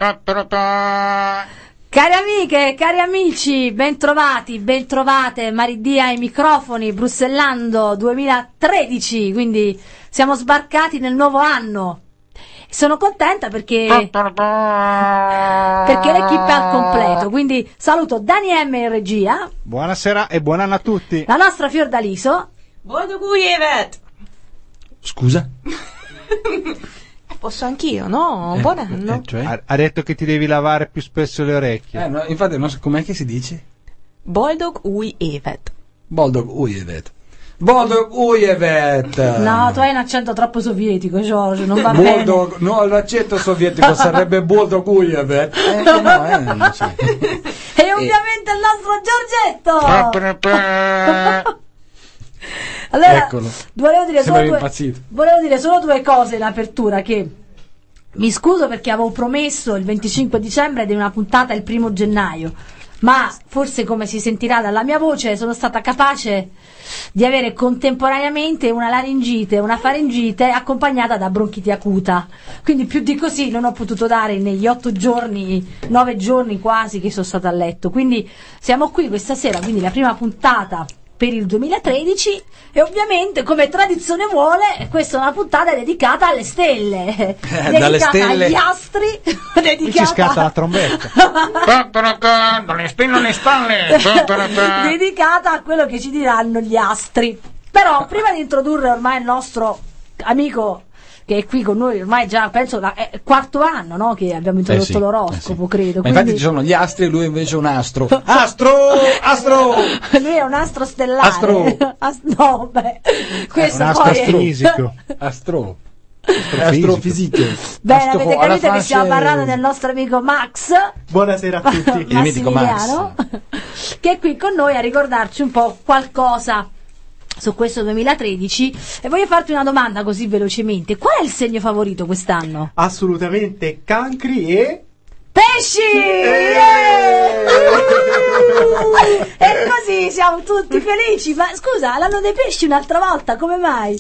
Cari amiche e cari amici, bentrovati, bentrovate, Maridia ai microfoni, Brussellando 2013, quindi siamo sbarcati nel nuovo anno. Sono contenta perché l'equipe è al completo, quindi saluto Dani M in regia. Buonasera e buon anno a tutti. La nostra Fiordaliso. Buongiorno. Scusa? Posso anch'io, no? Buon anno. Cioè? Ha detto che ti devi lavare più spesso le orecchie. No, infatti non so com'è che si dice? Boldog ui evet. Boldog ujevet. Boldog ujevet. No, tu hai un accento troppo sovietico, Giorgio, non va bene. No, l'accento sovietico sarebbe Boldog ujevet. Non so. E ovviamente il nostro Giorgetto. Allora, eccolo. volevo dire solo due cose in apertura, che mi scuso perché avevo promesso il 25 dicembre di una puntata il 1 gennaio, ma forse, come si sentirà dalla mia voce, sono stata capace di avere contemporaneamente una laringite e una faringite accompagnata da bronchite acuta, quindi più di così non ho potuto dare negli 9 giorni quasi che sono stata a letto. Quindi siamo qui questa sera, quindi la prima puntata per il 2013, e ovviamente, come tradizione vuole, questa è una puntata dedicata alle stelle, dalle dedicata stelle agli astri, Qui ci scatta la trombetta. Dalle stelle alle spalle. dedicata a quello che ci diranno gli astri. Però prima di introdurre ormai il nostro amico che è qui con noi ormai già penso è il quarto anno, no, che abbiamo introdotto l'oroscopo, credo. Ma infatti ci sono gli astri e lui invece è un astro. Lui è un astro stellare. No, beh, questo un poi astrofisico. Astrofisico. Bene, avete capito che stiamo parlando del nostro amico Max. Buonasera a tutti. Il mitico Massimiliano, che è qui con noi a ricordarci un po' qualcosa su questo 2013, e voglio farti una domanda così velocemente: qual è il segno favorito quest'anno? Assolutamente cancri e pesci! E così siamo tutti felici. Ma scusa, l'anno dei pesci un'altra volta, come mai?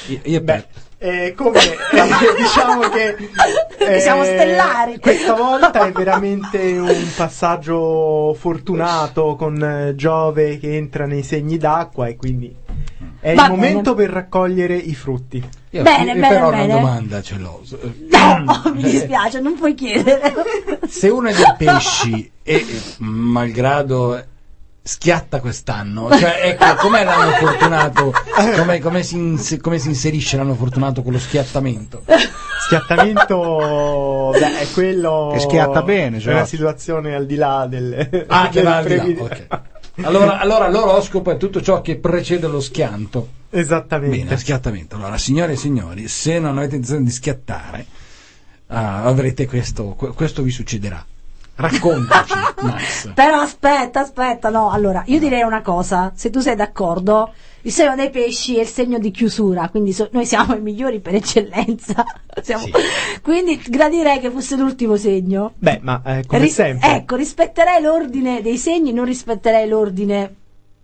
come diciamo che siamo stellari. Questa volta è veramente un passaggio fortunato con Giove che entra nei segni d'acqua, e quindi è il momento per raccogliere i frutti. Io Bene, però bene. una domanda ce l'ho. No, mi dispiace, non puoi chiedere. Se uno è dei pesci e malgrado schiatta quest'anno, cioè ecco, com'è l'anno fortunato? Come si inserisce l'anno fortunato con lo schiattamento? Schiattamento, è quello che schiatta bene, cioè una situazione al di là del che va al di là, okay. Allora l'oroscopo è tutto ciò che precede lo schianto. Esattamente. Bene, schiattamento. Allora, signore e signori, se non avete intenzione di schiattare, avrete questo vi succederà. Raccontaci, Max. Però aspetta, no, allora, io direi una cosa, se tu sei d'accordo, il segno dei pesci è il segno di chiusura, quindi noi siamo i migliori per eccellenza. Sì. Quindi gradirei che fosse l'ultimo segno. Beh, ma come sempre. Ecco, rispetterei l'ordine dei segni, non rispetterei l'ordine.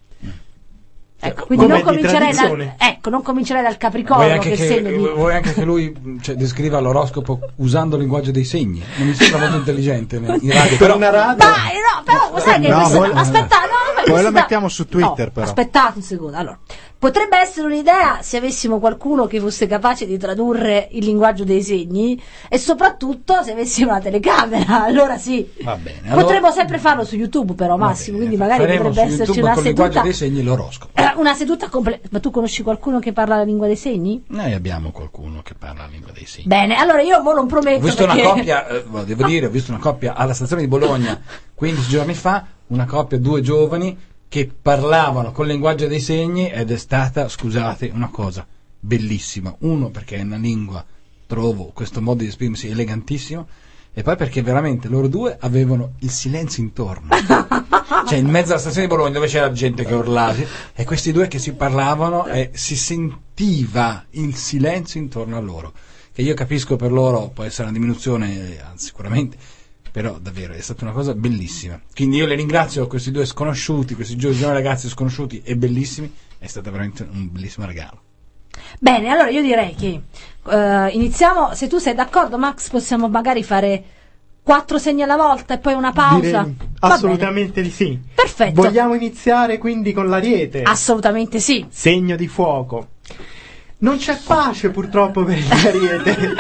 Ecco, quindi non comincerei dal Capricorno, che è il segno di... Vuoi anche che lui descriva l'oroscopo usando il linguaggio dei segni? Non mi sembra molto intelligente in radio. Per una radio. Però sai che poi lo mettiamo su Twitter, però. Aspettate un secondo. Allora, potrebbe essere un'idea se avessimo qualcuno che fosse capace di tradurre il linguaggio dei segni, e soprattutto se avessimo una telecamera, allora sì. Va bene. Potremmo sempre farlo su YouTube, però, Massimo, quindi magari potrebbe esserci una con il seduta. linguaggio dei segni l'oroscopo. Una seduta completa. Ma tu conosci qualcuno che parla la lingua dei segni? Noi abbiamo qualcuno che parla la lingua dei segni. Bene, allora io non prometto. Ho visto una coppia, ho visto una coppia alla stazione di Bologna 15 giorni fa, una coppia, due giovani che parlavano col linguaggio dei segni, ed è stata, scusate, una cosa bellissima. Uno, perché è una lingua, trovo questo modo di esprimersi elegantissimo, e poi perché veramente loro due avevano il silenzio intorno. Cioè, in mezzo alla stazione di Bologna, dove c'era gente che urlava, e questi due che si parlavano, e si sentiva il silenzio intorno a loro, che io capisco per loro può essere una diminuzione, sicuramente, però davvero è stata una cosa bellissima. Quindi io le ringrazio, questi due sconosciuti, questi giovani ragazzi sconosciuti e bellissimi, è stato veramente un bellissimo regalo. Bene, allora io direi che iniziamo. Se tu sei d'accordo, Max, possiamo magari fare 4 segni alla volta e poi una pausa? Direi assolutamente di sì. Perfetto. Vogliamo iniziare quindi con l'Ariete? Assolutamente sì. Segno di fuoco. Non c'è pace purtroppo per gli Ariete.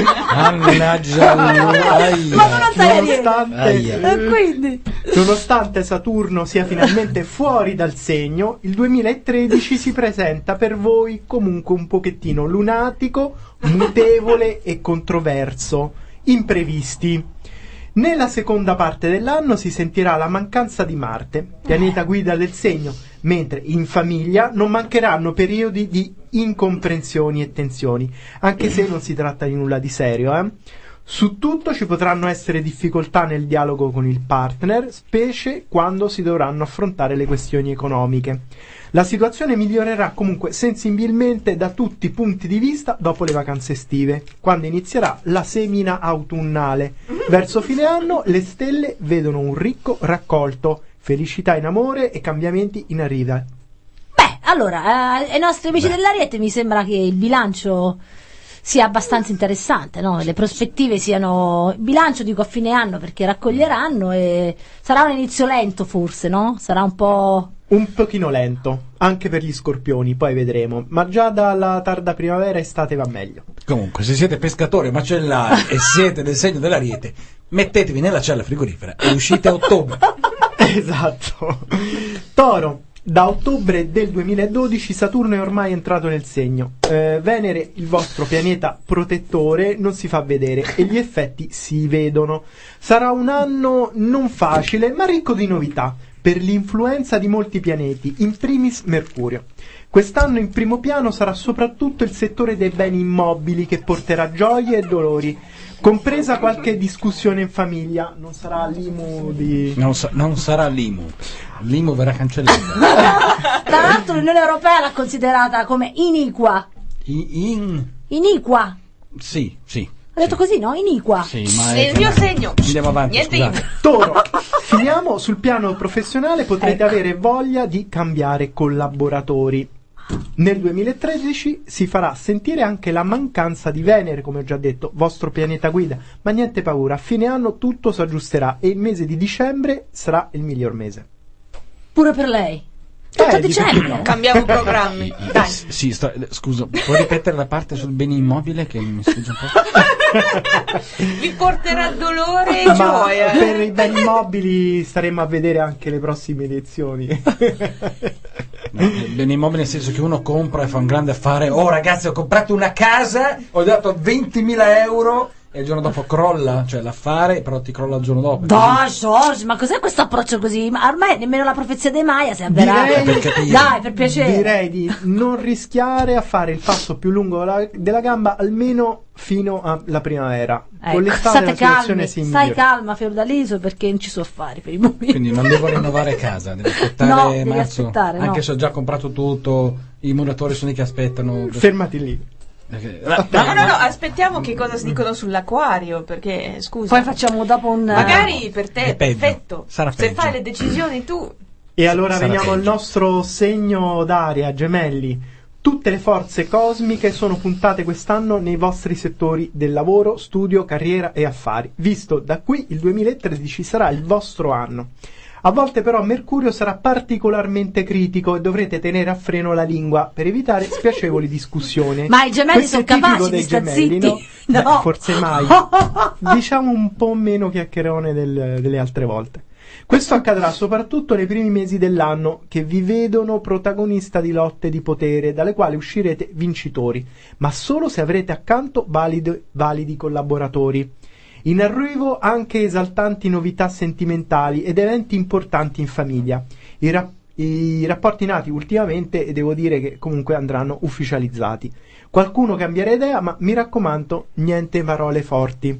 Mannaggia Ma non sai Ariete. Quindi Nonostante Saturno sia finalmente fuori dal segno, il 2013 si presenta per voi comunque un pochettino lunatico, mutevole e controverso. Imprevisti. Nella seconda parte dell'anno si sentirà la mancanza di Marte, pianeta guida del segno, mentre in famiglia non mancheranno periodi di incomprensioni e tensioni, anche se non si tratta di nulla di serio. Su tutto ci potranno essere difficoltà nel dialogo con il partner, specie quando si dovranno affrontare le questioni economiche. La situazione migliorerà comunque sensibilmente da tutti i punti di vista dopo le vacanze estive, quando inizierà la semina autunnale. Verso fine anno le stelle vedono un ricco raccolto, felicità in amore e cambiamenti in arrivo. Beh, allora, ai nostri amici dell'Ariete mi sembra che il bilancio sia abbastanza interessante, no? Le prospettive siano... Il bilancio dico a fine anno perché raccoglieranno e sarà un inizio lento forse, no? Sarà un po'... Un pochino lento, anche per gli Scorpioni, poi vedremo, ma già dalla tarda primavera estate va meglio. Comunque, se siete pescatori o macellari e siete del segno dell'Ariete, mettetevi nella cella frigorifera e uscite a ottobre. Esatto. Toro. Da ottobre del 2012 Saturno è ormai entrato nel segno. Venere, il vostro pianeta protettore, non si fa vedere e gli effetti si vedono. Sarà un anno non facile, ma ricco di novità, per l'influenza di molti pianeti, in primis Mercurio. Quest'anno in primo piano sarà soprattutto il settore dei beni immobili che porterà gioie e dolori, compresa qualche discussione in famiglia. Non sarà l'IMU di... Non sarà l'IMU. L'IMU verrà cancellata. Tra l'altro l'Unione Europea l'ha considerata come iniqua. Iniqua. Sì. Ho detto così, no? Iniqua. Sì, ma è il mio segno. Andiamo avanti. Niente. Toro, finiamo sul piano professionale, potrete avere voglia di cambiare collaboratori. Nel 2013 si farà sentire anche la mancanza di Venere, come ho già detto, vostro pianeta guida, ma niente paura, a fine anno tutto si aggiusterà e il mese di dicembre sarà il miglior mese. Pure per lei. Tutto dicembre. Cambiamo programmi. Dai. Sì, scusa, puoi ripetere la parte sul bene immobile che mi sfugge un po'? Vi porterà dolore e gioia. Per i beni immobili staremo a vedere anche le prossime elezioni. No, bene immobile nel senso che uno compra e fa un grande affare. Oh ragazzi, ho comprato una casa, ho dato 20.000 euro e il giorno dopo crolla, cioè l'affare, però ti crolla il giorno dopo. Dai, George, ma cos'è questo approccio così? Ma ormai nemmeno la profezia dei Maya si avverrà. Dai, per piacere. Direi di non rischiare a fare il passo più lungo della gamba almeno fino alla primavera. Con l'estate la situazione si migliora. Stai calma, Fiordaliso, perché non ci so affari per i momenti. Quindi non devo rinnovare casa, devo aspettare no, marzo. Anche se ho già comprato tutto, i muratori sono lì che aspettano. Fermati lì. No, aspettiamo che cosa si dicono sull'acquario, perché scusa. Poi facciamo dopo un... Magari per te è perfetto. Sarà se peggio. fai le decisioni tu. E allora Sarà veniamo al peggio. nostro segno d'aria, Gemelli. Tutte le forze cosmiche sono puntate quest'anno nei vostri settori del lavoro, studio, carriera e affari. Visto da qui, il 2013 sarà il vostro anno. A volte però Mercurio sarà particolarmente critico e dovrete tenere a freno la lingua per evitare spiacevoli discussioni. Ma i gemelli Questo sono è tipico capaci dei di star gemelli, zitti? no? No. Beh, forse mai. Diciamo un po' meno chiacchierone delle altre volte. Questo accadrà soprattutto nei primi mesi dell'anno, che vi vedono protagonista di lotte di potere, dalle quali uscirete vincitori, ma solo se avrete accanto validi collaboratori. In arrivo anche esaltanti novità sentimentali ed eventi importanti in famiglia. I rapporti nati ultimamente, e devo dire che comunque andranno ufficializzati. Qualcuno cambierà idea, ma mi raccomando, niente parole forti.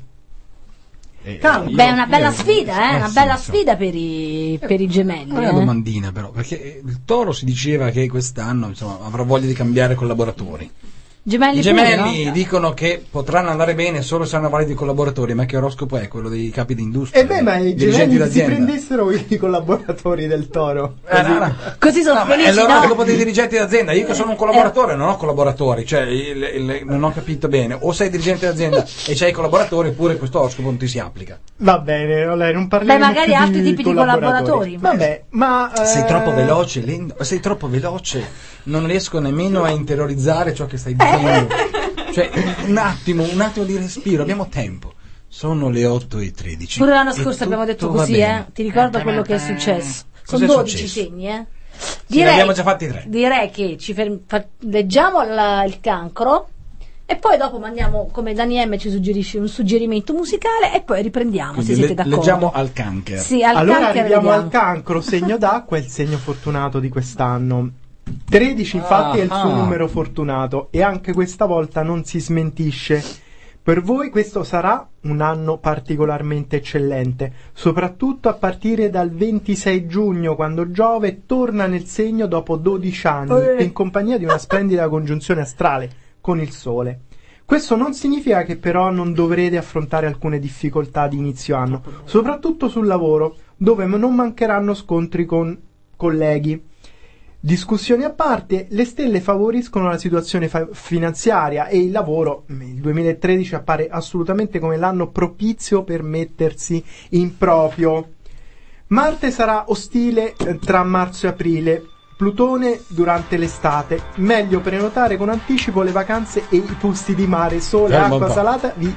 Beh, è una bella sfida, una bella sfida per i gemelli. Una domandina però, perché il Toro si diceva che quest'anno insomma avrà voglia di cambiare collaboratori. Gemelli I gemelli pure, no? dicono che potranno andare bene solo se hanno validi collaboratori, ma che oroscopo è? Quello dei capi di industria? E beh, ma i gemelli si prendessero i collaboratori del Toro. Così sono felici, è l'oroscopo no? dei dirigenti d'azienda. Io che sono un collaboratore non ho collaboratori, cioè non ho capito bene. O sei dirigente d'azienda e c'hai collaboratori, oppure questo oroscopo non ti si applica. Va bene, non parliamo magari più altri tipi di collaboratori. Vabbè, ma sei troppo veloce, sei troppo veloce, non riesco nemmeno a interiorizzare ciò che stai dicendo. Cioè, un attimo di respiro, abbiamo tempo. Sono le 8:13. Pure l'anno scorso abbiamo detto così, ti ricordo quello che è successo. Sono 12 segni, Sì, ne abbiamo già fatti 3. Direi che leggiamo il cancro e poi dopo mandiamo, come Dani M ci suggerisce, un suggerimento musicale e poi riprendiamo. Quindi se siete d'accordo. Leggiamo al cancer. Sì, al allora cancer arriviamo vediamo. al cancro, segno d'acqua, è il segno fortunato di quest'anno. 13 infatti è il suo numero fortunato e anche questa volta non si smentisce. Per voi questo sarà un anno particolarmente eccellente, soprattutto a partire dal 26 giugno, quando Giove torna nel segno dopo 12 anni, in compagnia di una splendida congiunzione astrale con il Sole. Questo non significa che però non dovrete affrontare alcune difficoltà di inizio anno, soprattutto sul lavoro, dove non mancheranno scontri con colleghi. Discussioni a parte, le stelle favoriscono la situazione finanziaria e il lavoro. Il 2013 appare assolutamente come l'anno propizio per mettersi in proprio. Marte sarà ostile tra marzo e aprile, Plutone durante l'estate. Meglio prenotare con anticipo le vacanze e i posti di mare. Sole, acqua salata vi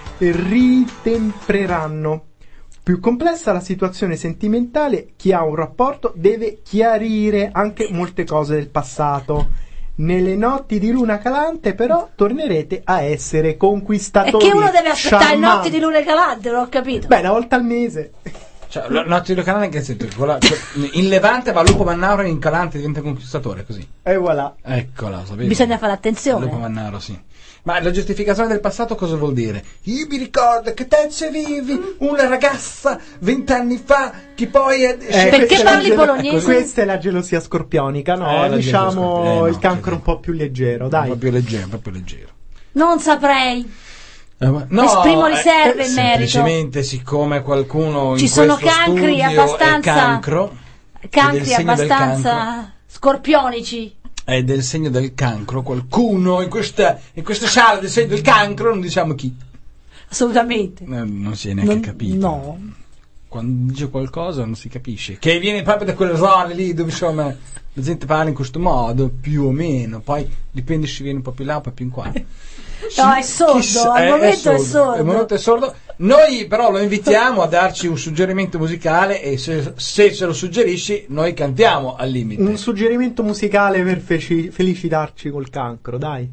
ritempereranno. Più complessa la situazione sentimentale, chi ha un rapporto deve chiarire anche molte cose del passato. Nelle notti di luna calante però tornerete a essere conquistatori. E che uno deve aspettare le notti di luna calante, non ho capito. Beh, una volta al mese. Cioè, notti di luna calante in che senso? In Levante va Lupo Mannaro e in Calante diventa conquistatore, così. E voilà. Eccola, sapevo. Bisogna fare attenzione. Lupo Mannaro, sì. Ma la giustificazione del passato cosa vuol dire? Io mi ricordo che te vivi una ragazza 20 anni fa che poi è... perché parli bolognese? Questa è la gelosia scorpionica, no? Diciamo il cancro un po' più leggero, dai. Un po' più leggero. Non saprei. No, esprimo riserve in merito. Semplicemente siccome qualcuno ci in sono questo cancri studio abbastanza cancri abbastanza scorpionici. È del segno del cancro, qualcuno in questa sala del segno del cancro, non diciamo chi. Assolutamente. Non si è neanche capito. No. Quando dice qualcosa non si capisce. Che viene proprio da quelle zone lì dove insomma la gente parla in questo modo, più o meno. Poi dipende se viene un po' più là o un po' più in qua. No, è sordo, al momento è sordo. Al momento è sordo. Noi però lo invitiamo a darci un suggerimento musicale e se ce lo suggerisci noi cantiamo al limite. Un suggerimento musicale per felicitarci col cancro, dai.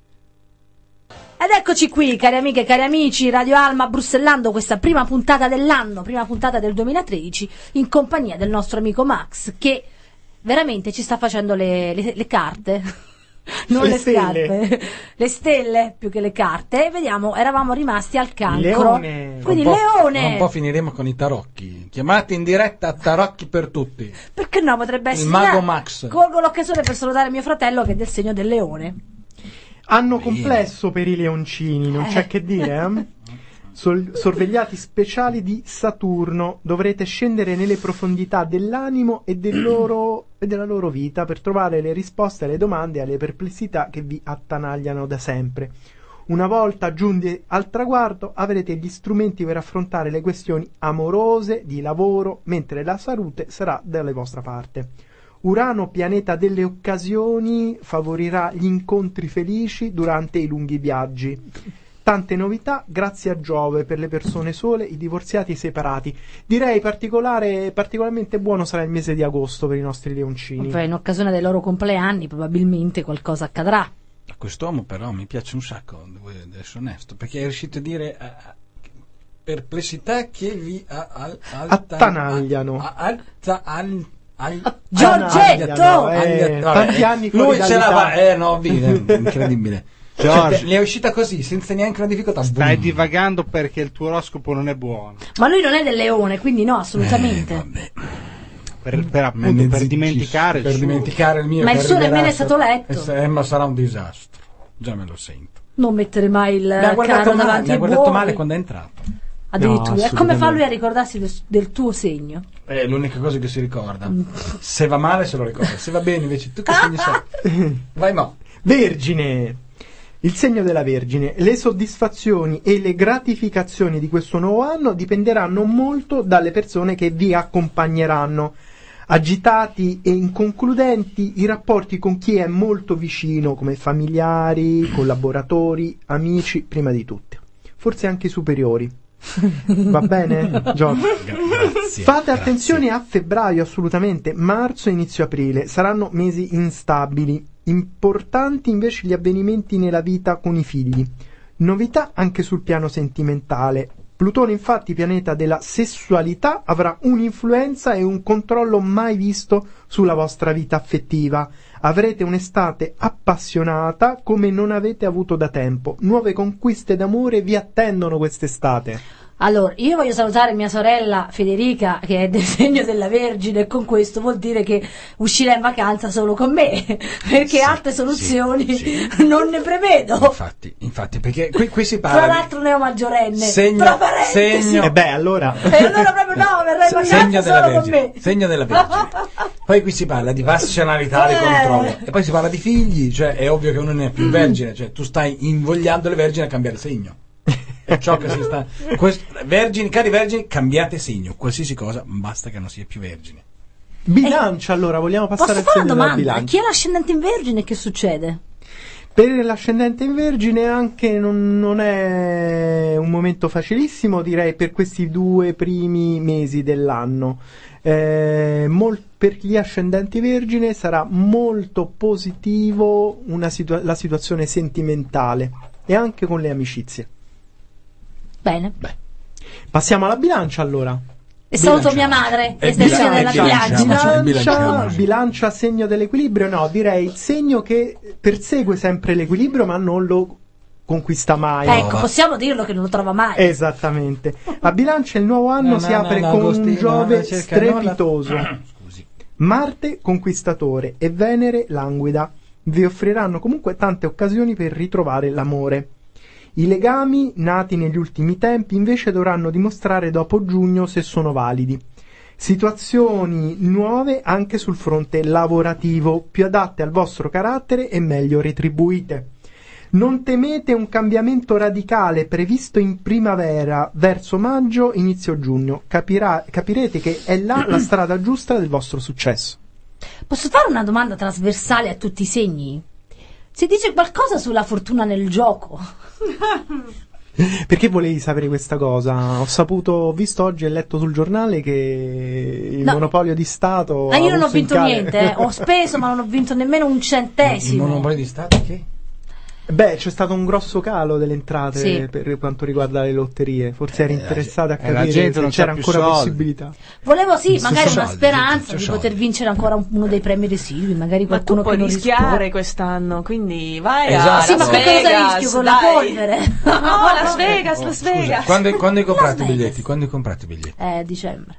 Ed eccoci qui, cari amiche e cari amici, Radio Alma brussellando questa prima puntata dell'anno, prima puntata del 2013, in compagnia del nostro amico Max, che veramente ci sta facendo le carte. Non le scarpe, le stelle più che le carte. Vediamo, eravamo rimasti al cancro. Leone. Quindi Leone. Un po' finiremo con i tarocchi. Chiamate in diretta tarocchi per tutti. Perché no? Potrebbe essere il mago Max. Colgo l'occasione per salutare mio fratello che è del segno del leone. Anno complesso per i leoncini, non c'è che dire, sorvegliati speciali di Saturno, dovrete scendere nelle profondità dell'animo e della loro vita per trovare le risposte alle domande e alle perplessità che vi attanagliano da sempre. Una volta giunti al traguardo avrete gli strumenti per affrontare le questioni amorose, di lavoro, mentre la salute sarà dalla vostra parte. Urano, pianeta delle occasioni, favorirà gli incontri felici durante i lunghi viaggi. Tante novità grazie a Giove per le persone sole, i divorziati e i separati. Direi particolarmente buono sarà il mese di agosto per i nostri leoncini. In occasione dei loro compleanni probabilmente qualcosa accadrà. A quest'uomo però mi piace un sacco, devo essere onesto, perché è riuscito a dire perplessità che vi attanagliano. Giorgetto! Tanti anni con lui ce la va, no, incredibile. George, le è uscita così, senza neanche una difficoltà. Stai divagando perché il tuo oroscopo non è buono. Ma lui non è del leone, quindi no, assolutamente. Vabbè. Per dimenticare il mio. Ma il suo nemmeno è stato letto. Ma sarà un disastro. Già me lo sento. Non mettere mai il Mi ha guardato carro male, davanti mi ha ai guardato buoi. male quando è entrato. Addirittura. No, E come fa lui assolutamente. a ricordarsi del tuo segno? È l'unica cosa che si ricorda. Se va male se lo ricorda, se va bene invece tu che segno sei? Vai mo. Vergine, il segno della Vergine. Le soddisfazioni e le gratificazioni di questo nuovo anno dipenderanno molto dalle persone che vi accompagneranno. Agitati e inconcludenti i rapporti con chi è molto vicino, come familiari, collaboratori, amici, prima di tutti. Forse anche i superiori. Va bene, Giorgio? Grazie. Fate attenzione a febbraio, assolutamente. Marzo e inizio aprile saranno mesi instabili. Importanti invece gli avvenimenti nella vita con i figli. Novità anche sul piano sentimentale. Plutone, infatti, pianeta della sessualità, avrà un'influenza e un controllo mai visto sulla vostra vita affettiva. Avrete un'estate appassionata come non avete avuto da tempo. Nuove conquiste d'amore vi attendono quest'estate. Allora, io voglio salutare mia sorella Federica, che è del segno della Vergine, e con questo vuol dire che uscirà in vacanza solo con me, perché Sì, altre soluzioni sì. non ne prevedo. Infatti, perché qui si Tra parla l'altro neo maggiorenne. segno, Tra parentesi. segno, E beh, allora... E allora proprio no, verrai in vacanza segno della solo con me. Vergine, segno della Vergine. Poi qui si parla di passionalità, di controllo, e poi si parla di figli, cioè è ovvio che uno non è più vergine, cioè tu stai invogliando le vergini a cambiare segno. È ciò che si sta. Vergini, cari vergini, cambiate segno, qualsiasi cosa, basta che non sia più vergine. Bilancia, allora, vogliamo passare Posso al fare segno una della domanda? bilancia. Chi è l'ascendente in Vergine, che succede? Per l'ascendente in Vergine anche non è un momento facilissimo, direi, per questi 2 primi mesi dell'anno. Per gli ascendenti Vergine sarà molto positivo la situazione sentimentale e anche con le amicizie. Bene. Passiamo alla bilancia, allora. E saluto mia madre, che sta insieme alla bilancia. Bilancia segno dell'equilibrio? No, direi il segno che persegue sempre l'equilibrio ma non lo conquista mai. Ecco, possiamo dirlo che non lo trova mai. Esattamente. A bilancia il nuovo anno si apre con un Giove strepitoso. Scusi. Marte conquistatore e Venere languida. Vi offriranno comunque tante occasioni per ritrovare l'amore. I legami nati negli ultimi tempi invece dovranno dimostrare dopo giugno se sono validi. Situazioni nuove anche sul fronte lavorativo, più adatte al vostro carattere e meglio retribuite. Non temete un cambiamento radicale previsto in primavera, verso maggio, inizio giugno. Capirete che è là la strada giusta del vostro successo. Posso fare una domanda trasversale a tutti i segni? Si dice qualcosa sulla fortuna nel gioco? Perché volevi sapere questa cosa? Ho visto oggi e letto sul giornale che il monopolio di Stato. Ma io non ho vinto niente, ho speso ma non ho vinto nemmeno un centesimo. Il monopolio di Stato che? Beh, c'è stato un grosso calo delle entrate Sì. per quanto riguarda le lotterie. Forse eri interessata a la capire gente se non c'era c'ha più ancora soldi. possibilità. Volevo magari Soldi, una speranza c'è di soldi. poter vincere ancora uno dei premi residui, magari Ma tu qualcuno puoi che non rischiare risponde. quest'anno, quindi vai Esatto. a Sì, ma Las che cosa Vegas, rischio con dai. la polvere? No, Las Vegas, Las Vegas. Quando hai comprato i Vegas. biglietti? Quando hai comprato i biglietti? Dicembre.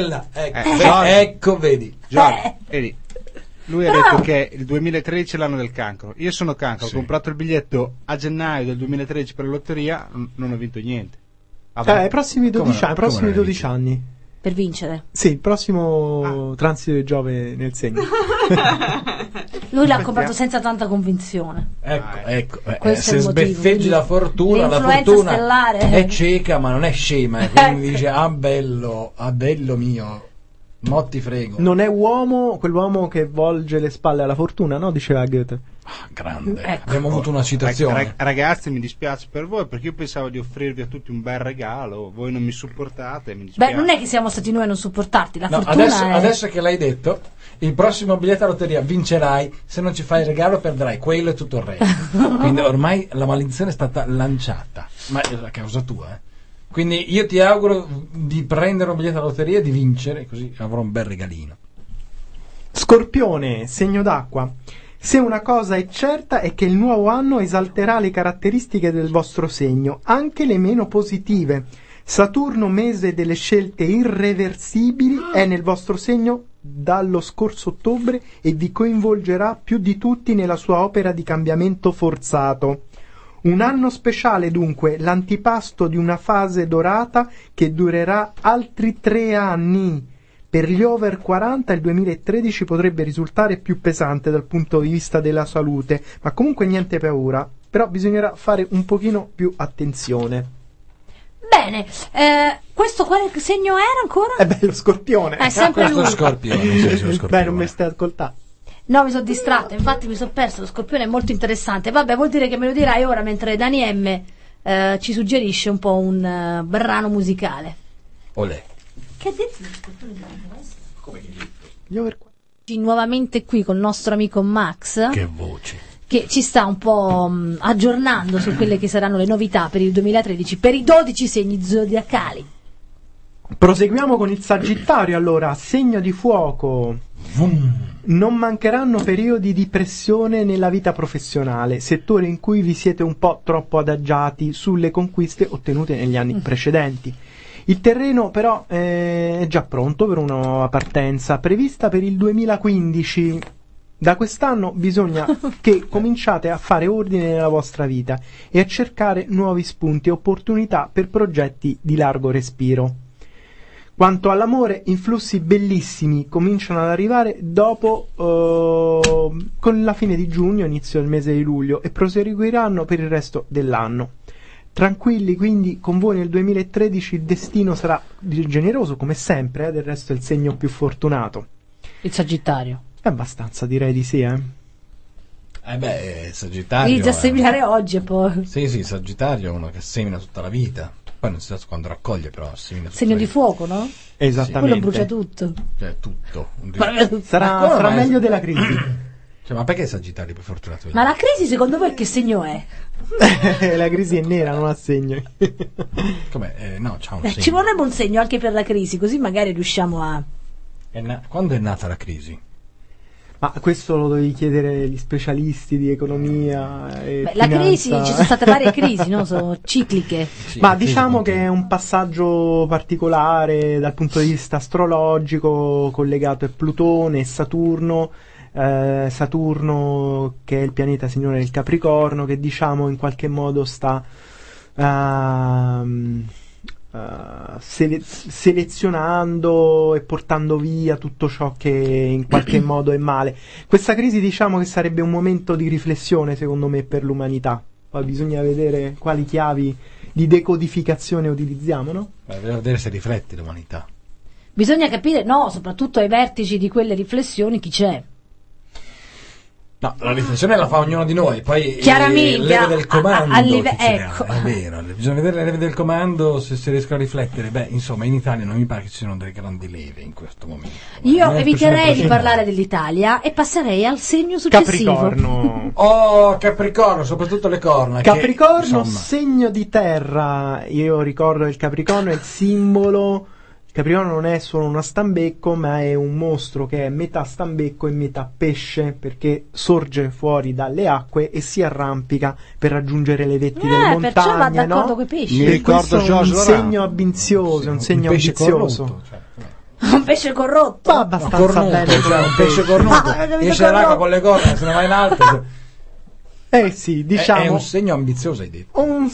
Ecco, vedi. Giorgio, vedi, lui ha detto che il 2013 è l'anno del cancro. Io sono cancro, Sì. ho comprato il biglietto a gennaio del 2013 per la lotteria, non ho vinto niente. Vabbè. I prossimi 12 Come anni. Prossimi non 12 vinci? anni. Per vincere. Sì, il prossimo transito di Giove nel segno. Lui l'ha comprato senza tanta convinzione. Ecco. Questo è Se il motivo, sbeffeggi quindi la fortuna l'influenza stellare. è cieca ma non è scema. E quindi dice, bello mio, mo ti frego. Non è quell'uomo che volge le spalle alla fortuna, no? Diceva Goethe. Grande. Ecco. Abbiamo avuto una citazione. Ragazzi, mi dispiace per voi perché io pensavo di offrirvi a tutti un bel regalo. Voi non mi supportate, mi dispiace. Beh, non è che siamo stati noi a non supportarti, la No, fortuna adesso che l'hai detto, il prossimo biglietto alla lotteria vincerai, se non ci fai il regalo perderai quello e tutto il resto. Quindi ormai la maledizione è stata lanciata, ma è a causa tua, eh. Quindi io ti auguro di prendere un biglietto alla lotteria e di vincere, così avrò un bel regalino. Scorpione, segno d'acqua. Se una cosa è certa è che il nuovo anno esalterà le caratteristiche del vostro segno, anche le meno positive. Saturno, mese delle scelte irreversibili, è nel vostro segno dallo scorso ottobre e vi coinvolgerà più di tutti nella sua opera di cambiamento forzato. Un anno speciale dunque, l'antipasto di una fase dorata che durerà altri 3 anni. Per gli over 40 il 2013 potrebbe risultare più pesante dal punto di vista della salute, ma comunque niente paura, però bisognerà fare un pochino più attenzione. Bene, questo quale segno era ancora? Lo Scorpione. È sempre Questo lui. è Scorpione, sì, sì, lo Scorpione. Beh, non mi stai ascoltando. No, mi sono distratta, infatti mi sono perso. Lo Scorpione è molto interessante. Vabbè, vuol dire che me lo dirai ora mentre Dani M ci suggerisce un po' un brano musicale. Olè. Che ha detto lo Scorpione? Come che hai detto? Io per Nuovamente qui con il nostro amico Max, Che voce. che ci sta un po' aggiornando su quelle che saranno le novità per il 2013 per i 12 segni zodiacali. Proseguiamo con il Sagittario, allora, segno di fuoco. Non mancheranno periodi di pressione nella vita professionale, settore in cui vi siete un po' troppo adagiati sulle conquiste ottenute negli anni precedenti. Il terreno però è già pronto per una nuova partenza, prevista per il 2015. Da quest'anno bisogna che cominciate a fare ordine nella vostra vita e a cercare nuovi spunti e opportunità per progetti di largo respiro. Quanto all'amore, influssi bellissimi cominciano ad arrivare dopo con la fine di giugno, inizio del mese di luglio, e proseguiranno per il resto dell'anno. Tranquilli, quindi, con voi nel 2013 il destino sarà generoso come sempre, del resto è il segno più fortunato. Il Sagittario. Abbastanza, direi di sì, Sagittario. Inizia a seminare oggi e poi. Sì, Sagittario è uno che semina tutta la vita. Poi non si sa quando raccoglie, però semina tutta Segno la di vita. fuoco, no? Esattamente. Quello brucia tutto. Cioè, tutto. Sarà meglio della crisi. Cioè, ma perché Sagittario è più fortunato? Ma la crisi secondo voi che segno è? La crisi è nera, non ha segno. Come? No, c'ha un segno. Ci vorrebbe un segno anche per la crisi, così magari riusciamo a... Quando è nata la crisi? Ma questo lo devi chiedere agli specialisti di economia e la finanza. crisi, ci sono state varie crisi, no? Sono cicliche. Sì, Ma la crisi diciamo che continua. è un passaggio particolare dal punto di vista astrologico, collegato a Plutone e Saturno. Saturno, che è il pianeta signore del Capricorno, che diciamo in qualche modo sta selezionando e portando via tutto ciò che in qualche modo è male. Questa crisi diciamo che sarebbe un momento di riflessione secondo me per l'umanità. Poi bisogna vedere quali chiavi di decodificazione utilizziamo, no? Bisogna vedere se riflette l'umanità. Bisogna capire, no, soprattutto ai vertici di quelle riflessioni chi c'è. No, la riflessione la fa ognuno di noi, poi Chiaramente, leve del comando ecco. è vero, bisogna vedere le leve del comando se si riescono a riflettere. Beh, insomma, in Italia non mi pare che ci siano delle grandi leve in questo momento. Io Le eviterei persone di parlare dell'Italia e passerei al segno successivo. Capricorno. Oh, Capricorno, soprattutto le corna. Capricorno, che, insomma, segno di terra. Io ricordo che il Capricorno è il simbolo. Il Capricorno non è solo uno stambecco, ma è un mostro che è metà stambecco e metà pesce, perché sorge fuori dalle acque e si arrampica per raggiungere le vette delle perciò va montagne, d'accordo no? coi pesci. Mi E ricordo questo è un George segno ambizioso, un segno pesce ambizioso. corrotto, cioè, Un pesce corrotto. Ma abbastanza cornuto, bello, cioè un pesce cornuto, Ah, capito, esce dall'acqua cornuto. con le corna, se ne va in alto. sì, diciamo. È un segno ambizioso, hai detto. uno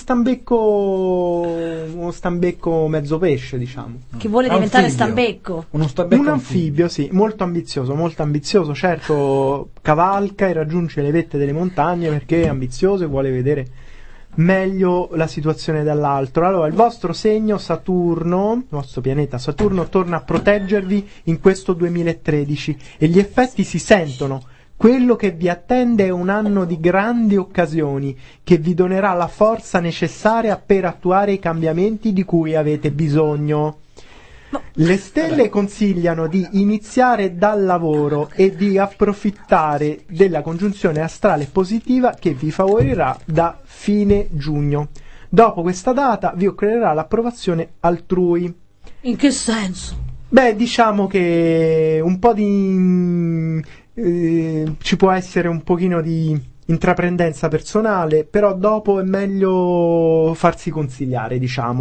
stambecco mezzo pesce, diciamo. Che vuole diventare Anfibio. stambecco. Uno stambecco Un anfibio, sì, molto ambizioso, certo cavalca e raggiunge le vette delle montagne perché è ambizioso e vuole vedere meglio la situazione dall'altro. Allora, il vostro segno Saturno, il vostro pianeta Saturno, torna a proteggervi in questo 2013 e gli effetti si sentono. Quello che vi attende è un anno di grandi occasioni che vi donerà la forza necessaria per attuare i cambiamenti di cui avete bisogno. Le stelle consigliano di iniziare dal lavoro e di approfittare della congiunzione astrale positiva che vi favorirà da fine giugno. Dopo questa data vi occorrerà l'approvazione altrui. In che senso? Beh, diciamo che un po' di ci può essere un pochino di intraprendenza personale, però dopo è meglio farsi consigliare, diciamo.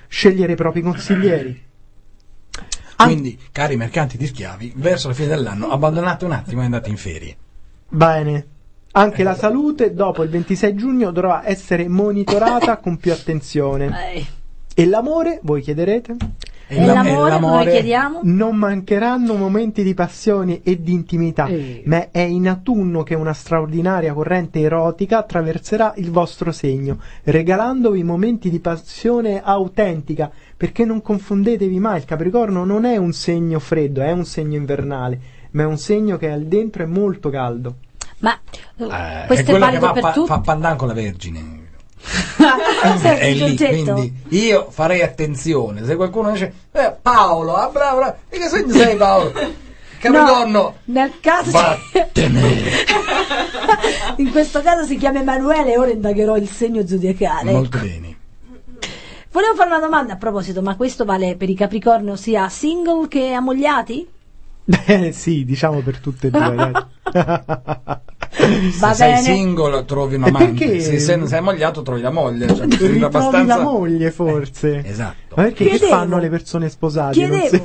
scegliere i propri consiglieri. Quindi, cari mercanti di schiavi, verso la fine dell'anno abbandonate un attimo e andate in ferie. Bene. Anche la salute dopo il 26 giugno dovrà essere monitorata con più attenzione. E l'amore, voi chiederete? E l'amore, noi chiediamo? Non mancheranno momenti di passione e di intimità, ma è in autunno che una straordinaria corrente erotica attraverserà il vostro segno, regalandovi momenti di passione autentica, perché non confondetevi mai, il Capricorno non è un segno freddo, è un segno invernale, ma è un segno che al dentro è molto caldo. Ma questo è valido per tutti? Fa pandan con la Vergine. Senti, è lì, Giorgetto, quindi io farei attenzione se qualcuno dice Paolo, bravo, e che segno sei Paolo? Capricorno, no, nel caso vattene. in questo caso si chiama Emanuele e ora indagherò il segno zodiacale. Molto bene. Volevo fare una domanda a proposito, ma questo vale per i Capricorno sia single che ammogliati? Sì, diciamo per tutte e due. Va se bene. sei single trovi un amante, se non sei ammogliato trovi la moglie, cioè, Ritrovi abbastanza... la moglie forse. Esatto. Ma perché Chiedevo. che fanno le persone sposate? Chiedevo.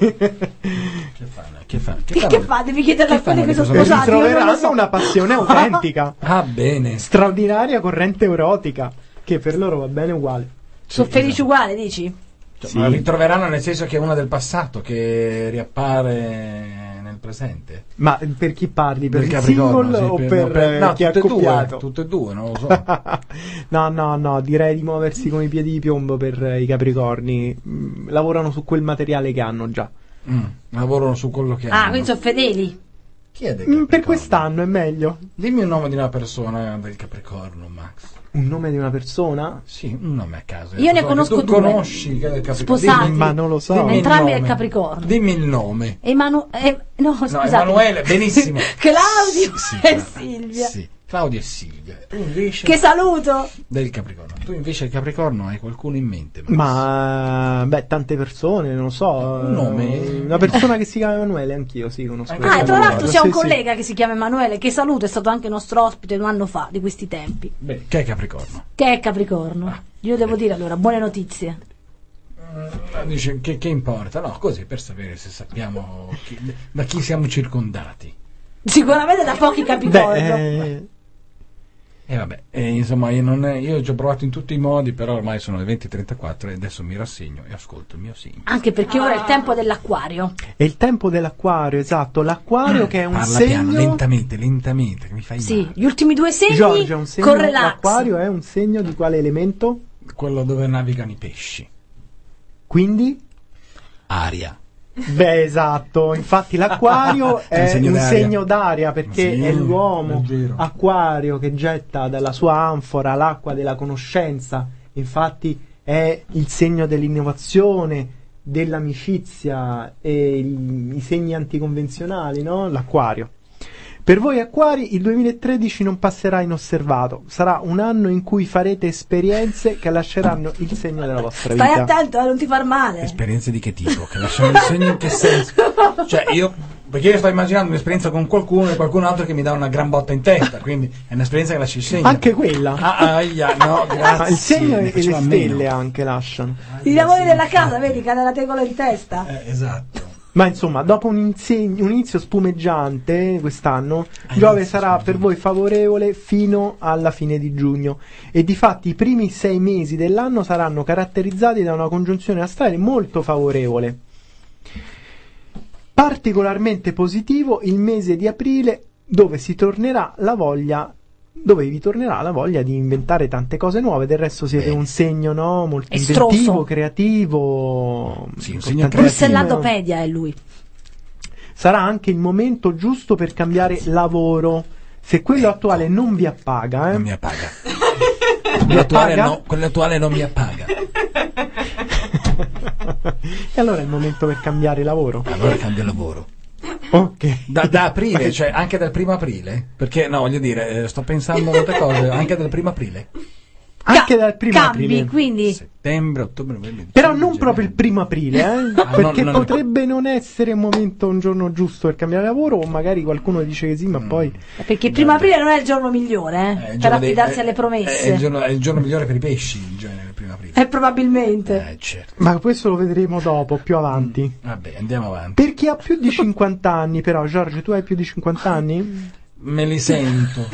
Che fanno? Che fa? Devi chiederle a quelli che sono fanno? sposati. io non lo Ritroveranno so. una passione autentica, Ah, bene. straordinaria corrente erotica, che per loro va bene uguale. Sono felici uguali, dici? Cioè, Sì. ma ritroveranno nel senso che è una del passato che riappare nel presente. Ma per chi parli? Per Del il Capricorno, single sì, o per no, chi è tutte e due, accoppiato? tutte e due, non lo so. No, direi di muoversi con i piedi di piombo per i Capricorni. Lavorano su quel materiale che hanno già. Lavorano su quello che hanno. Quindi sono fedeli. Chi è del Capricorno? Per quest'anno è meglio. Dimmi un nome di una persona del Capricorno, Max. Un nome di una persona? Sì, un nome a caso. Io ne Persona conosco che tu due. conosci che è del Capricorno. Sposati. Ma non lo so. Dimmi il Entrambi nome. del Capricorno. Dimmi il nome. No, scusate. Emanuele, benissimo. Claudio Sì, e guarda, Silvia. Sì, Claudio e Silvia. Tu invece Che saluto. del Capricorno. Tu invece del Capricorno hai qualcuno in mente? Ma tante persone, non lo so. Un nome? Una persona che si chiama Emanuele, anch'io sì, conosco. Anche E tra l'altro c'è un Sì, sì. collega che si chiama Emanuele, che saluto, è stato anche nostro ospite un anno fa, di questi tempi, Beh, che è Capricorno? che è Capricorno. Io devo dire allora, buone notizie. Dice che importa? No, così per sapere se sappiamo da chi siamo circondati. Sicuramente da pochi Capricorno. Beh, Vabbè, insomma, io ci ho provato in tutti i modi, però ormai sono le 20:34 e adesso mi rassegno e ascolto il mio segno. Anche perché ora è il tempo dell'acquario. è il tempo dell'acquario, esatto. L'acquario che è un Parla segno. piano, lentamente, che mi fai Sì, male. gli ultimi due segni Giorgio, è un segno. con relax. L'acquario è un segno di quale elemento? Quello dove navigano i pesci. Quindi? Aria. Beh, esatto, infatti l'acquario è segno un d'aria. segno d'aria perché Sì, è l'uomo è vero. acquario che getta dalla sua anfora l'acqua della conoscenza, infatti è il segno dell'innovazione, dell'amicizia e i segni anticonvenzionali, no? L'acquario. Per voi acquari il 2013 non passerà inosservato, sarà un anno in cui farete esperienze che lasceranno il segno della vostra vita. Stai attento, non ti far male. Esperienze di che tipo? Che lasciano il segno in che senso? Cioè, perché io sto immaginando un'esperienza con qualcuno e qualcun altro che mi dà una gran botta in testa, quindi è un'esperienza che lascia il segno. Anche quella. No, grazie. Ma il segno ne e le faceva a stelle meno. anche lasciano. I lavori della casa, vedi, cade la tegola in testa. Esatto. Ma insomma, dopo un inizio spumeggiante quest'anno, Giove sarà per voi favorevole fino alla fine di giugno e difatti i primi 6 mesi dell'anno saranno caratterizzati da una congiunzione astrale molto favorevole. Particolarmente positivo il mese di aprile dove vi tornerà la voglia di inventare tante cose nuove. Del resto siete un segno, no? Molto Estroso. inventivo, creativo. Sì, un segno Brussellandopedia è lui. Sarà anche il momento giusto per cambiare lavoro. Se quello attuale non vi appaga, Non mi appaga. Quello attuale non mi appaga. e allora è il momento per cambiare lavoro. Allora cambio lavoro. Ok. Da aprile, cioè anche dal 1 aprile? Perché no, voglio dire, sto pensando a molte cose, anche dal 1 aprile. Anche dal 1° aprile. Quindi Settembre, ottobre, novembre. Però non proprio il 1° aprile, perché non- potrebbe non essere un giorno giusto per cambiare lavoro, o magari qualcuno dice che sì, ma poi... perché il 1° aprile non è il giorno migliore È il per giorno dei- affidarsi alle promesse. È il giorno migliore per i pesci, il genere, il 1° aprile. Probabilmente. Certo. Ma questo lo vedremo dopo, più avanti. Vabbè, andiamo avanti. Per chi ha più di 50 anni, però, Giorgio, tu hai più di 50 anni? Me li sento.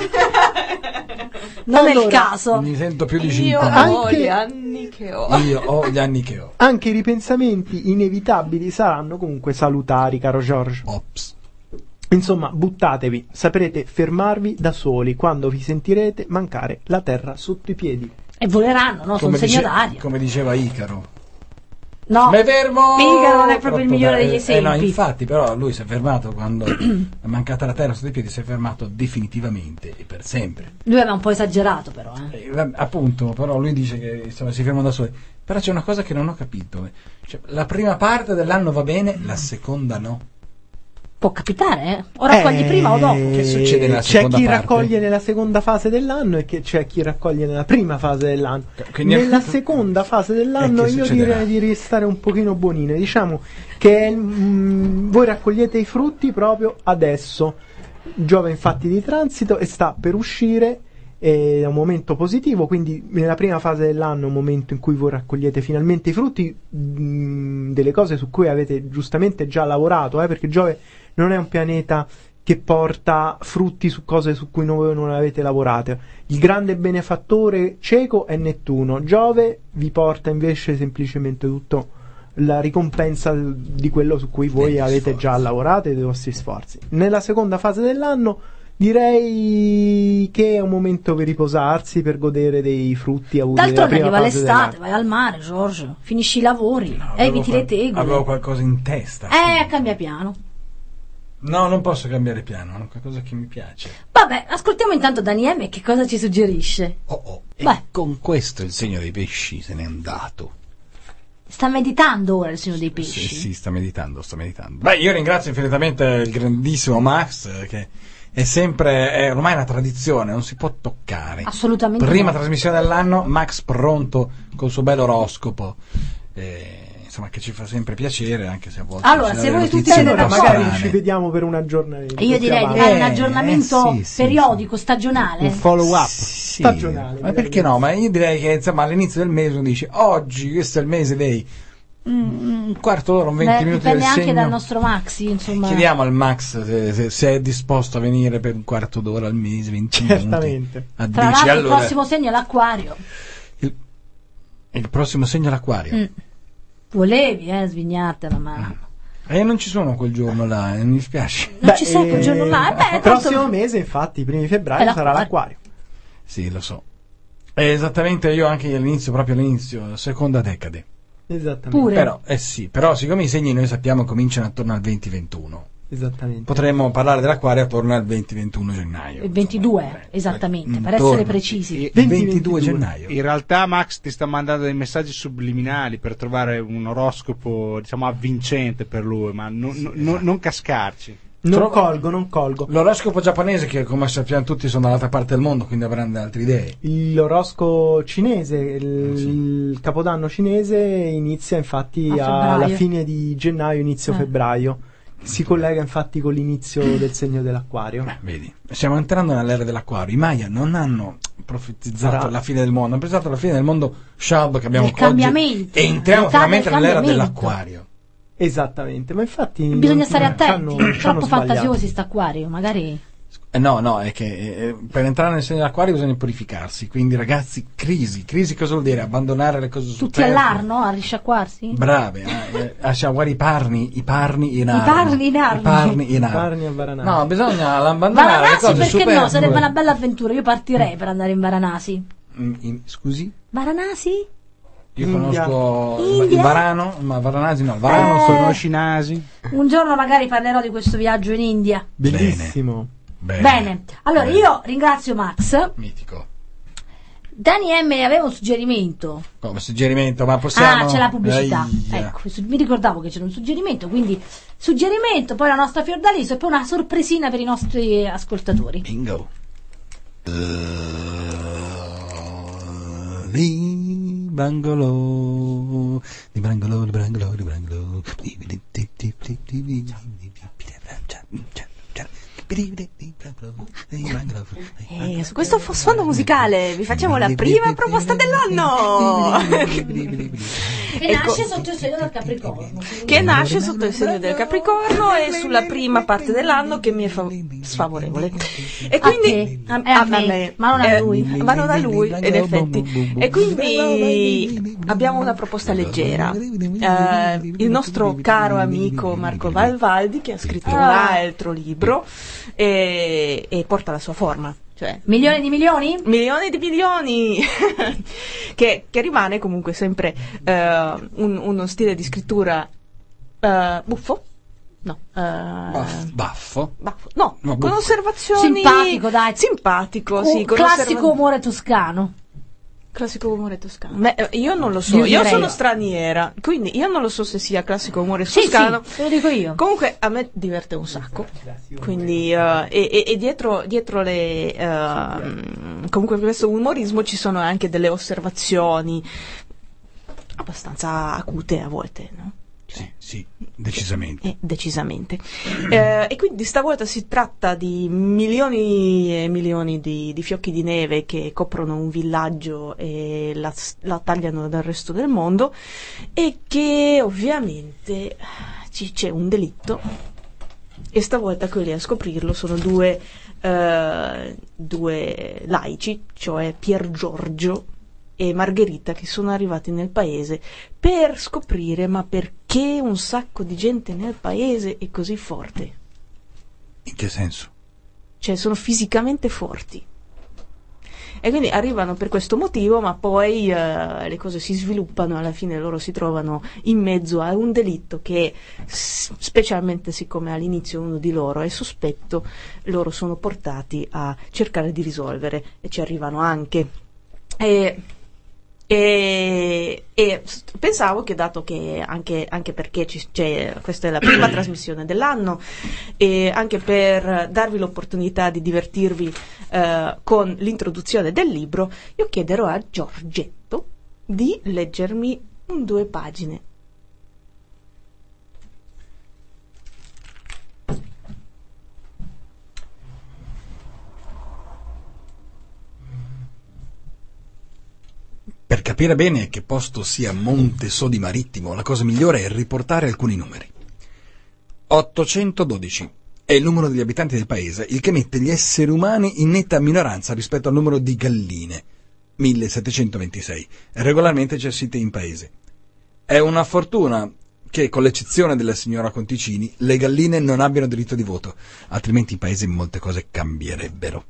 Non è il Allora, caso. Mi sento più di Io 50 anni. ho Anche- gli anni che ho. Io ho gli anni che ho. Anche i ripensamenti inevitabili saranno comunque salutari, caro Giorgio. Ops. Insomma, buttatevi, saprete fermarvi da soli quando vi sentirete mancare la terra sotto i piedi. E voleranno, no? Sono segno d'aria. come diceva Icaro. No, Mi fermo! Icaro non è proprio il migliore degli esempi. No, infatti, però lui si è fermato quando è mancata la terra sotto i piedi, si è fermato definitivamente e per sempre. Lui aveva un po' esagerato però. Appunto, però lui dice che insomma, si fermano da soli. Però c'è una cosa che non ho capito. Cioè, la prima parte dell'anno va bene, la seconda no. Può capitare, O raccogli prima o dopo. Che succede nella C'è seconda chi parte? raccoglie nella seconda fase dell'anno e c'è chi raccoglie nella prima fase dell'anno. Quindi- Nella seconda fase dell'anno che io succederà? direi di restare un pochino buonine. Diciamo che voi raccogliete i frutti proprio adesso. Giove infatti di transito e sta per uscire. È un momento positivo, quindi nella prima fase dell'anno è un momento in cui voi raccogliete finalmente i frutti delle cose su cui avete giustamente già lavorato, perché Giove non è un pianeta che porta frutti su cose su cui voi non avete lavorato. Il grande benefattore cieco è Nettuno. Giove vi porta invece semplicemente tutto la ricompensa di quello su cui voi Degli avete sforzi. già lavorato e dei vostri sforzi. Nella seconda fase dell'anno direi che è un momento per riposarsi, per godere dei frutti avuti nella D'altronde prima arriva fase l'estate, dell'anno. vai al mare, Giorgio. Finisci i lavori, eviti le tegole. Avevo qualcosa in testa. Cambia piano. No, non posso cambiare piano, è qualcosa che mi piace. Vabbè, ascoltiamo intanto Dani M che cosa ci suggerisce. E Beh. con questo il segno dei pesci se n'è andato. Sta meditando ora il segno dei pesci. Sì, sta meditando. Beh, io ringrazio infinitamente il grandissimo Max, che è sempre, è ormai una tradizione, non si può toccare. Assolutamente Prima no. trasmissione dell'anno, Max pronto col suo bello oroscopo. Insomma, che ci fa sempre piacere, anche se a volte Allora, ci se dà voi delle tutti notizie siete un po' Magari d'accordo. ci vediamo per un aggiornamento. Io direi di avanti. fare un aggiornamento sì, periodico, stagionale. Un follow up Sì, stagionale. ma perché no? Ma io direi che insomma all'inizio del mese uno dice oggi questo è il mese dei un quarto d'ora, un 20 minuti dipende del anche segno. dal nostro Maxi, insomma. Chiediamo al Max se è disposto a venire per un quarto d'ora al mese, 20 Certamente. minuti. A Tra dici, l'altro allora, il prossimo segno è l'Acquario. il prossimo segno è l'Acquario. Volevi, svignartela, ma Non ci sono quel giorno là, mi dispiace. non ci sei quel giorno là. Il prossimo mese, infatti, i primi di febbraio È sarà l'Acquario. l'Acquario. Sì, lo so. Esattamente, io anche all'inizio, proprio all'inizio, seconda decade. Esattamente. Pure. Però siccome i segni noi sappiamo cominciano attorno al 20-21. Esattamente. Potremmo parlare dell'Acquario attorno al 20-21 gennaio. Il 22, insomma. esattamente, per Intorno. essere precisi. Il 22 gennaio. In realtà Max ti sta mandando dei messaggi subliminali per trovare un oroscopo, diciamo, avvincente per lui, ma non cascarci. Non colgo. L'oroscopo giapponese, che come sappiamo tutti sono dall'altra parte del mondo, quindi avranno altre idee. L'oroscopo cinese, il capodanno cinese inizia infatti A febbraio. alla fine di gennaio, inizio febbraio. Si collega infatti con l'inizio del segno dell'Acquario. Vedi, stiamo entrando nell'era dell'Acquario. I Maya non hanno profetizzato la fine del mondo, hanno pensato alla fine del mondo Shab che abbiamo Del oggi cambiamento. e entriamo L'età finalmente del nell'era cambiamento. dell'Acquario. Esattamente, ma infatti Bisogna stare ci attenti, hanno- ci hanno troppo sbagliato. fantasiosi sta Acquario, magari. No, è che per entrare nel segno dell'Acquario bisogna purificarsi. Quindi, ragazzi, crisi cosa vuol dire? Abbandonare le cose Tutti superflue. all'arno a risciacquarsi? Brave, a sciaguare i parni in armi. I parni in armi. I parni in armi. Parni a Varanasi. No, bisogna abbandonare le Varanasi cose perché superflue. no? Sarebbe una bella avventura. Io partirei per andare in Varanasi. Scusi? Varanasi? Io India. conosco India? il Varano, ma Varanasi no, il Varano Conosci i nasi? Un giorno magari parlerò di questo viaggio in India. Bellissimo. Bene. Allora, io ringrazio Max. Mitico. Dani M aveva un suggerimento. Come suggerimento, ma possiamo... C'è la pubblicità. Aia. Ecco, mi ricordavo che c'era un suggerimento, quindi suggerimento, poi la nostra Fiordaliso e poi una sorpresina per i nostri ascoltatori. Bingo. Li Brangolo, di Brangolo, di Brangolo, di Brangolo. Su questo sfondo musicale vi facciamo la prima proposta dell'anno che nasce sotto il segno del Capricorno, che nasce sotto il segno del Capricorno e sulla prima parte dell'anno che mi è sfavorevole, e quindi a me, ma non a lui, in effetti, e quindi abbiamo una proposta leggera. Il nostro caro amico Marco Valvaldi, che ha scritto un altro libro e porta la sua forma, cioè milioni di milioni che rimane comunque sempre uno stile di scrittura buffo, baffo, no, con osservazioni, simpatico, sì, con classico umore toscano. Classico umore toscano. Beh, io non lo so, io sono straniera, quindi io non lo so se sia classico umore toscano. Sì, te lo dico io. Comunque a me diverte un sacco. Quindi e dietro le comunque questo umorismo ci sono anche delle osservazioni abbastanza acute a volte, no? Sì, decisamente. E quindi stavolta si tratta di milioni e milioni di fiocchi di neve che coprono un villaggio e la tagliano dal resto del mondo, e che ovviamente c'è un delitto, e stavolta quelli a scoprirlo sono due laici, cioè Pier Giorgio e Margherita, che sono arrivati nel paese per scoprire ma perché un sacco di gente nel paese è così forte. In che senso? Cioè sono fisicamente forti, e quindi arrivano per questo motivo, ma poi le cose si sviluppano, alla fine loro si trovano in mezzo a un delitto che, specialmente siccome all'inizio uno di loro è sospetto, loro sono portati a cercare di risolvere, e ci arrivano anche. E pensavo che, dato che anche perché questa è la prima trasmissione dell'anno, e anche per darvi l'opportunità di divertirvi con l'introduzione del libro, io chiederò a Giorgetto di leggermi 2 pagine. Per capire bene che posto sia Monte Sodi Marittimo, la cosa migliore è riportare alcuni numeri. 812 è il numero degli abitanti del paese, il che mette gli esseri umani in netta minoranza rispetto al numero di galline, 1726, regolarmente censite in paese. È una fortuna che, con l'eccezione della signora Conticini, le galline non abbiano diritto di voto, altrimenti in paese molte cose cambierebbero.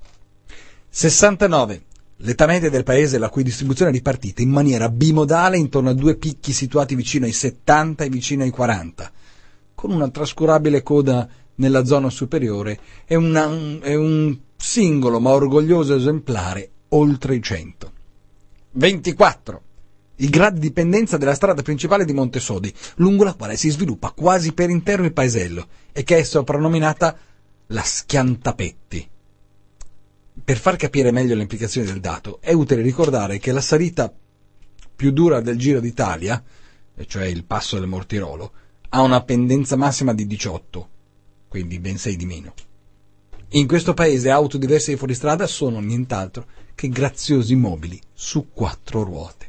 69. L'età media del paese, la cui distribuzione è ripartita in maniera bimodale intorno a 2 picchi situati vicino ai 70 e vicino ai 40, con una trascurabile coda nella zona superiore e un singolo ma orgoglioso esemplare oltre i 100. 24. Il grado di dipendenza della strada principale di Montesodi, lungo la quale si sviluppa quasi per intero il paesello, e che è soprannominata la Schiantapetti. Per far capire meglio le implicazioni del dato, è utile ricordare che la salita più dura del Giro d'Italia, cioè il Passo del Mortirolo, ha una pendenza massima di 18, quindi ben 6 di meno. In questo paese auto diverse di fuoristrada sono nient'altro che graziosi mobili su 4 ruote.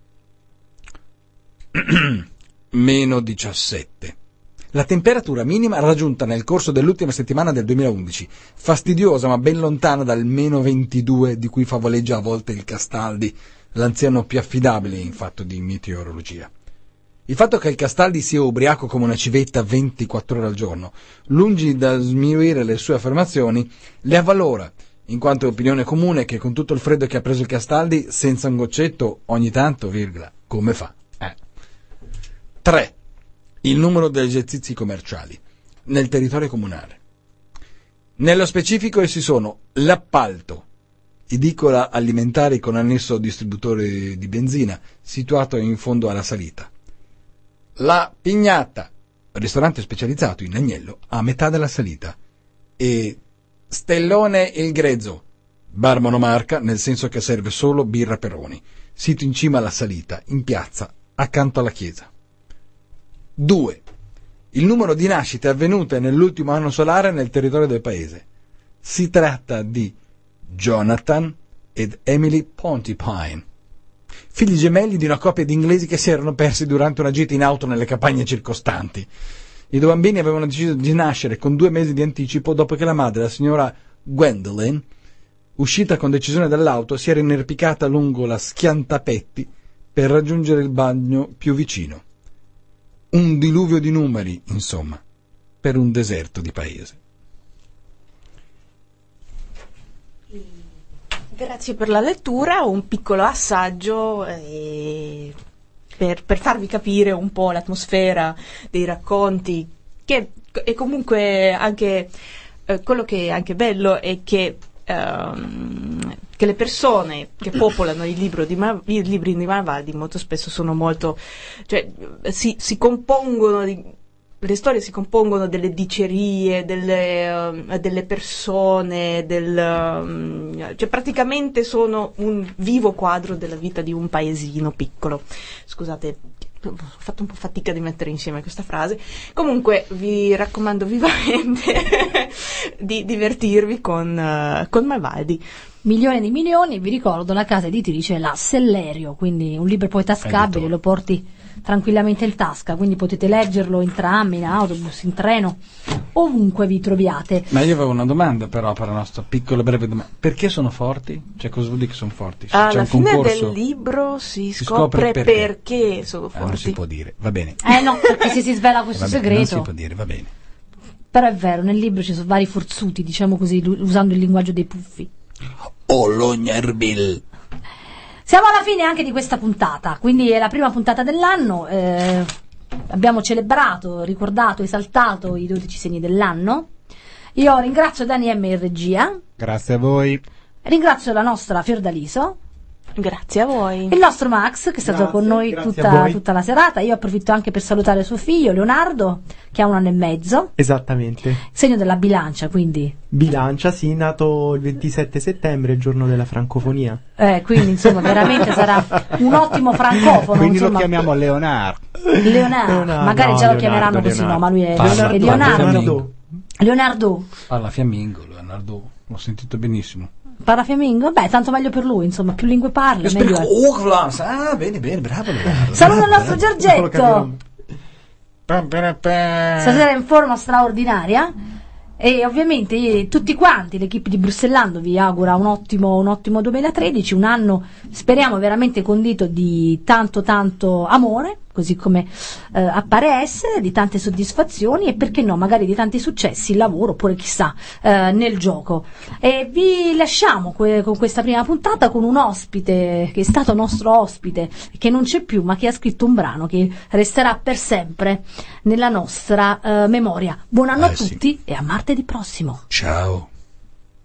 Meno 17. La temperatura minima raggiunta nel corso dell'ultima settimana del 2011, fastidiosa ma ben lontana dal meno 22 di cui favoleggia a volte il Castaldi, l'anziano più affidabile in fatto di meteorologia. Il fatto che il Castaldi sia ubriaco come una civetta 24 ore al giorno, lungi da sminuire le sue affermazioni, le avvalora, in quanto è opinione comune che con tutto il freddo che ha preso il Castaldi, senza un goccetto, ogni tanto, come fa? 3. Il numero degli esercizi commerciali nel territorio comunale. Nello specifico essi sono l'appalto, edicola alimentari con annesso distributore di benzina, situato in fondo alla salita. La Pignata, ristorante specializzato in agnello a metà della salita. E Stellone il Grezzo, bar monomarca, nel senso che serve solo birra Peroni. Sito in cima alla salita, in piazza, accanto alla chiesa. 2. Il numero di nascite avvenute nell'ultimo anno solare nel territorio del paese. Si tratta di Jonathan ed Emily Pontipine, figli gemelli di una coppia di inglesi che si erano persi durante una gita in auto nelle campagne circostanti. I due bambini avevano deciso di nascere con 2 mesi di anticipo dopo che la madre, la signora Gwendolyn, uscita con decisione dall'auto, si era inerpicata lungo la schiantapetti per raggiungere il bagno più vicino. Un diluvio di numeri, insomma, per un deserto di paese. Grazie per la lettura, un piccolo assaggio per farvi capire un po' l'atmosfera dei racconti, che è comunque anche quello che è anche bello è che le persone che popolano i libri di Malvaldi molto spesso sono molto, cioè si compongono le storie si compongono delle dicerie, delle persone, cioè praticamente sono un vivo quadro della vita di un paesino piccolo. Scusate, ho fatto un po' fatica di mettere insieme questa frase. Comunque vi raccomando vivamente di divertirvi con Malvaldi. Milioni di milioni, vi ricordo, la casa editrice è la Sellerio, quindi un libro poi tascabile, lo porti tranquillamente in tasca, quindi potete leggerlo in tram, in autobus, in treno, ovunque vi troviate. Ma io avevo una domanda però per la nostra piccola breve domanda. Perché sono forti? Cioè cosa vuol dire che sono forti? C'è Alla un fine concorso? del libro si scopre perché sono forti. Non si può dire, va bene. No, perché se si svela questo Vabbè, segreto. non si può dire, va bene. Però è vero, nel libro ci sono vari forzuti, diciamo così, usando il linguaggio dei puffi. Olognerbil. Siamo alla fine anche di questa puntata, quindi è la prima puntata dell'anno, abbiamo celebrato, ricordato, esaltato i 12 segni dell'anno. Io ringrazio Dani M in regia. Grazie a voi. Ringrazio la nostra Fiordaliso. Grazie a voi. Il nostro Max, che è stato con noi tutta la serata. Io approfitto anche per salutare suo figlio Leonardo, che ha 1 anno e mezzo. Esattamente. Segno della bilancia, quindi. Bilancia, sì, nato il 27 settembre, il giorno della francofonia. Quindi insomma veramente sarà un ottimo francofono. Quindi insomma. lo chiamiamo Leonardo. Leonardo. Magari no, già lo Leonardo, chiameranno così, Leonardo. no, ma lui è Leonardo. Leonardo. Parla fiammingo, Leonardo, l'ho sentito benissimo. Parla fiammingo? Beh, tanto meglio per lui, insomma, più lingue parla, Io meglio è. bene, bravo Leonardo. Saluto il nostro Giorgetto. Stasera in forma straordinaria. E ovviamente tutti quanti, l'equipe di Bruxellando vi augura un ottimo 2013, un anno speriamo veramente condito di tanto amore, così come appare essere, di tante soddisfazioni e perché no, magari di tanti successi, il lavoro, oppure chissà, nel gioco. E vi lasciamo con questa prima puntata con un ospite che è stato nostro ospite, che non c'è più, ma che ha scritto un brano che resterà per sempre nella nostra memoria. Buon anno a tutti e a martedì prossimo. Ciao.